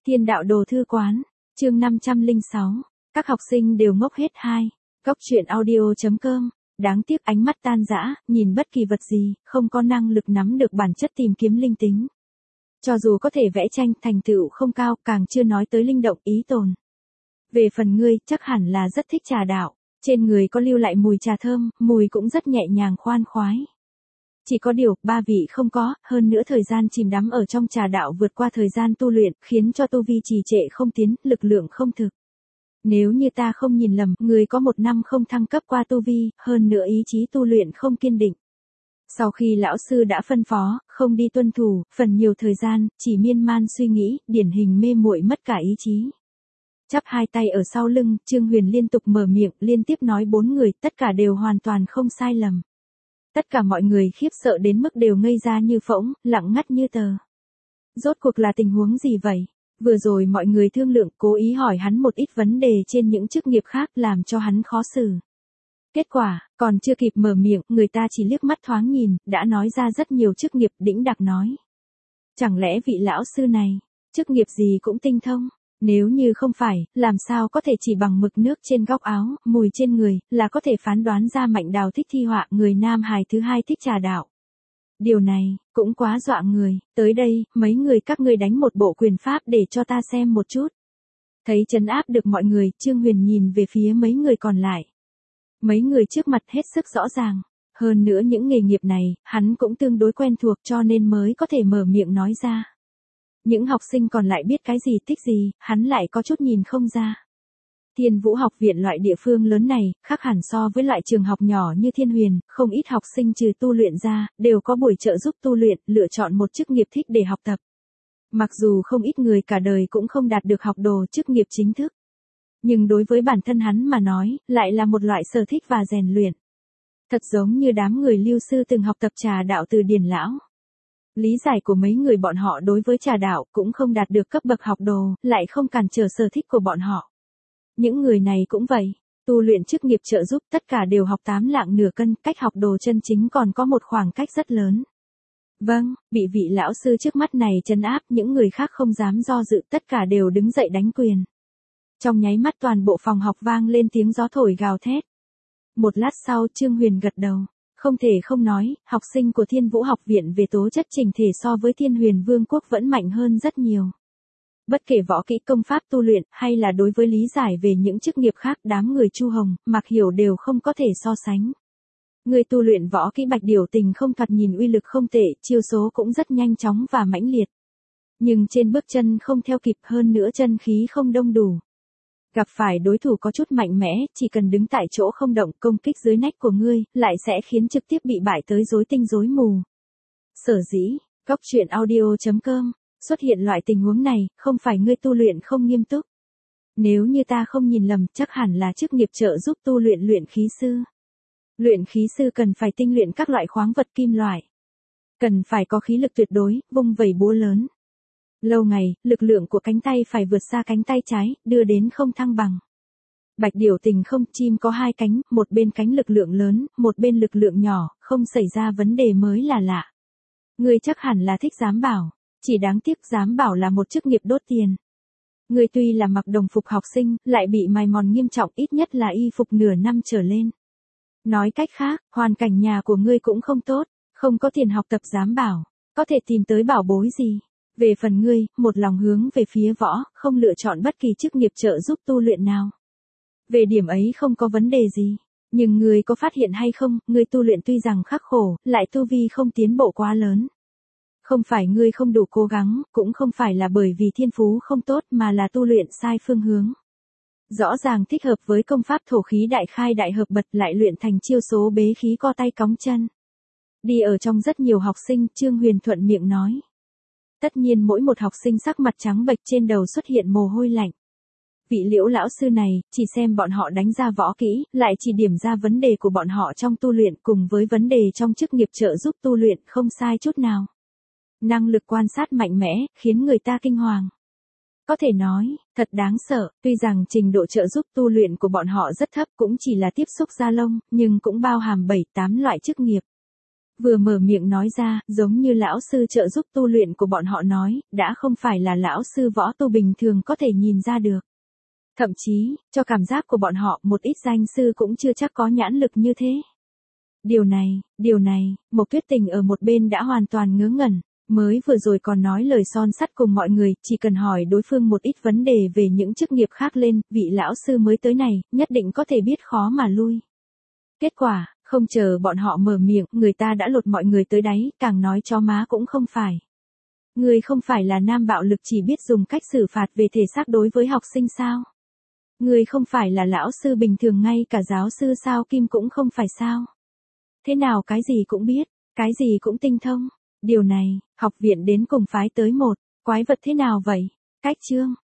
Thiên đạo đồ thư quán, chương 506, các học sinh đều ngốc hết hai. Góc truyện audio.com, đáng tiếc ánh mắt tan rã, nhìn bất kỳ vật gì, không có năng lực nắm được bản chất tìm kiếm linh tính. Cho dù có thể vẽ tranh, thành tựu không cao, càng chưa nói tới linh động ý tồn. Về phần ngươi, chắc hẳn là rất thích trà đạo, trên người có lưu lại mùi trà thơm, mùi cũng rất nhẹ nhàng khoan khoái. Chỉ có điều, ba vị không có, hơn nữa thời gian chìm đắm ở trong trà đạo vượt qua thời gian tu luyện, khiến cho tu vi trì trệ không tiến, lực lượng không thực. Nếu như ta không nhìn lầm, người có 1 năm không thăng cấp qua tu vi, hơn nữa ý chí tu luyện không kiên định. Sau khi lão sư đã phân phó, không đi tuân thủ, phần nhiều thời gian, chỉ miên man suy nghĩ, điển hình mê muội mất cả ý chí. Chắp hai tay ở sau lưng, Trương Huyền liên tục mở miệng, liên tiếp nói 4 người, tất cả đều hoàn toàn không sai lầm. Tất cả mọi người khiếp sợ đến mức đều ngây ra như phỗng, lặng ngắt như tờ. Rốt cuộc là tình huống gì vậy? Vừa rồi mọi người thương lượng, cố ý hỏi hắn một ít vấn đề trên những chức nghiệp khác làm cho hắn khó xử. Kết quả, còn chưa kịp mở miệng, người ta chỉ liếc mắt thoáng nhìn, đã nói ra rất nhiều chức nghiệp đĩnh đạc nói. Chẳng lẽ vị lão sư này, chức nghiệp gì cũng tinh thông? Nếu như không phải, làm sao có thể chỉ bằng mực nước trên góc áo, mùi trên người, là có thể phán đoán ra Mạnh Đào thích thi họa, người nam hài thứ hai thích trà đạo. Điều này, cũng quá dọa người, tới đây, mấy người các ngươi đánh một bộ quyền pháp để cho ta xem một chút. Thấy trấn áp được mọi người, Trương Huyền nhìn về phía mấy người còn lại. Mấy người trước mặt hết sức rõ ràng, hơn nữa những nghề nghiệp này, hắn cũng tương đối quen thuộc cho nên mới có thể mở miệng nói ra. Những học sinh còn lại biết cái gì thích gì, hắn lại có chút nhìn không ra. Thiên Vũ học viện loại địa phương lớn này, khác hẳn so với loại trường học nhỏ như Thiên Huyền, không ít học sinh trừ tu luyện ra, đều có buổi trợ giúp tu luyện, lựa chọn một chức nghiệp thích để học tập. Mặc dù không ít người cả đời cũng không đạt được học đồ chức nghiệp chính thức. Nhưng đối với bản thân hắn mà nói, lại là một loại sở thích và rèn luyện. Thật giống như đám người Lưu sư từng học tập trà đạo từ Điền lão. Lý giải của mấy người bọn họ đối với trà đạo cũng không đạt được cấp bậc học đồ, lại không cản trở sở thích của bọn họ. Những người này cũng vậy, tu luyện chức nghiệp trợ giúp tất cả đều học 8 lạng nửa cân, cách học đồ chân chính còn có một khoảng cách rất lớn. Vâng, bị vị lão sư trước mắt này trấn áp, những người khác không dám do dự, tất cả đều đứng dậy đánh quyền. Trong nháy mắt toàn bộ phòng học vang lên tiếng gió thổi gào thét. Một lát sau Trương Huyền gật đầu. Không thể không nói, học sinh của Thiên Vũ học viện về tố chất chỉnh thể so với Thiên Huyền Vương quốc vẫn mạnh hơn rất nhiều. Bất kể võ kỹ công pháp tu luyện, hay là đối với lý giải về những chức nghiệp khác, đám người Chu Hồng, Mạc Hiểu đều không có thể so sánh. Người tu luyện võ kỹ Bạch Điểu Tình không thoạt nhìn uy lực không tệ, chiêu số cũng rất nhanh chóng và mãnh liệt. Nhưng trên bước chân không theo kịp, hơn nữa chân khí không đông đủ. Gặp phải đối thủ có chút mạnh mẽ, chỉ cần đứng tại chỗ không động, công kích dưới nách của ngươi, lại sẽ khiến trực tiếp bị bại tới rối tinh rối mù. Sở dĩ, góc truyện audio.com, xuất hiện loại tình huống này, không phải ngươi tu luyện không nghiêm túc. Nếu như ta không nhìn lầm, chắc hẳn là chức nghiệp trợ giúp tu luyện luyện khí sư. Luyện khí sư cần phải tinh luyện các loại khoáng vật kim loại. Cần phải có khí lực tuyệt đối, vung vẩy búa lớn. Lâu ngày, lực lượng của cánh tay phải vượt xa cánh tay trái, đưa đến không thăng bằng. Bạch Điểu Tình không, chim có 2 cánh, một bên cánh lực lượng lớn, một bên lực lượng nhỏ, không xảy ra vấn đề mới là lạ. Ngươi chắc hẳn là thích giám bảo, chỉ đáng tiếc giám bảo là một chức nghiệp đốt tiền. Ngươi tuy là mặc đồng phục học sinh, lại bị mài mòn nghiêm trọng, ít nhất là y phục nửa năm trở lên. Nói cách khác, hoàn cảnh nhà của ngươi cũng không tốt, không có tiền học tập giám bảo, có thể tìm tới bảo bối gì. Về phần ngươi, một lòng hướng về phía võ, không lựa chọn bất kỳ chức nghiệp trợ giúp tu luyện nào. Về điểm ấy không có vấn đề gì. Nhưng ngươi có phát hiện hay không, ngươi tu luyện tuy rằng khắc khổ, lại tu vi không tiến bộ quá lớn. Không phải ngươi không đủ cố gắng, cũng không phải là bởi vì thiên phú không tốt mà là tu luyện sai phương hướng. Rõ ràng thích hợp với công pháp thổ khí đại khai đại hợp bật lại luyện thành chiêu số bế khí co tay cóng chân. Đi ở trong rất nhiều học sinh, Trương Huyền thuận miệng nói. Tất nhiên mỗi một học sinh sắc mặt trắng bệch, trên đầu xuất hiện mồ hôi lạnh. Vị Liễu lão sư này, chỉ xem bọn họ đánh ra võ kỹ, lại chỉ điểm ra vấn đề của bọn họ trong tu luyện cùng với vấn đề trong chức nghiệp trợ giúp tu luyện, không sai chút nào. Năng lực quan sát mạnh mẽ, khiến người ta kinh hoàng. Có thể nói, thật đáng sợ, tuy rằng trình độ trợ giúp tu luyện của bọn họ rất thấp, cũng chỉ là tiếp xúc da lông, nhưng cũng bao hàm 7-8 loại chức nghiệp. Vừa mở miệng nói ra, giống như lão sư trợ giúp tu luyện của bọn họ nói, đã không phải là lão sư võ tu bình thường có thể nhìn ra được. Thậm chí, cho cảm giác của bọn họ một ít danh sư cũng chưa chắc có nhãn lực như thế. Điều này, Mộc Tuyết Tình ở một bên đã hoàn toàn ngớ ngẩn, mới vừa rồi còn nói lời son sắt cùng mọi người, chỉ cần hỏi đối phương một ít vấn đề về những chức nghiệp khác lên, vị lão sư mới tới này, nhất định có thể biết khó mà lui. Kết quả, không chờ bọn họ mở miệng, người ta đã lột mọi người tới đáy, càng nói cho má cũng không phải. Người không phải là nam bạo lực chỉ biết dùng cách xử phạt về thể xác đối với học sinh sao? Người không phải là lão sư bình thường ngay cả giáo sư sao Kim cũng không phải sao? Thế nào cái gì cũng biết, cái gì cũng tinh thông. Điều này, học viện đến cùng phái tới một, quái vật thế nào vậy? Cách chương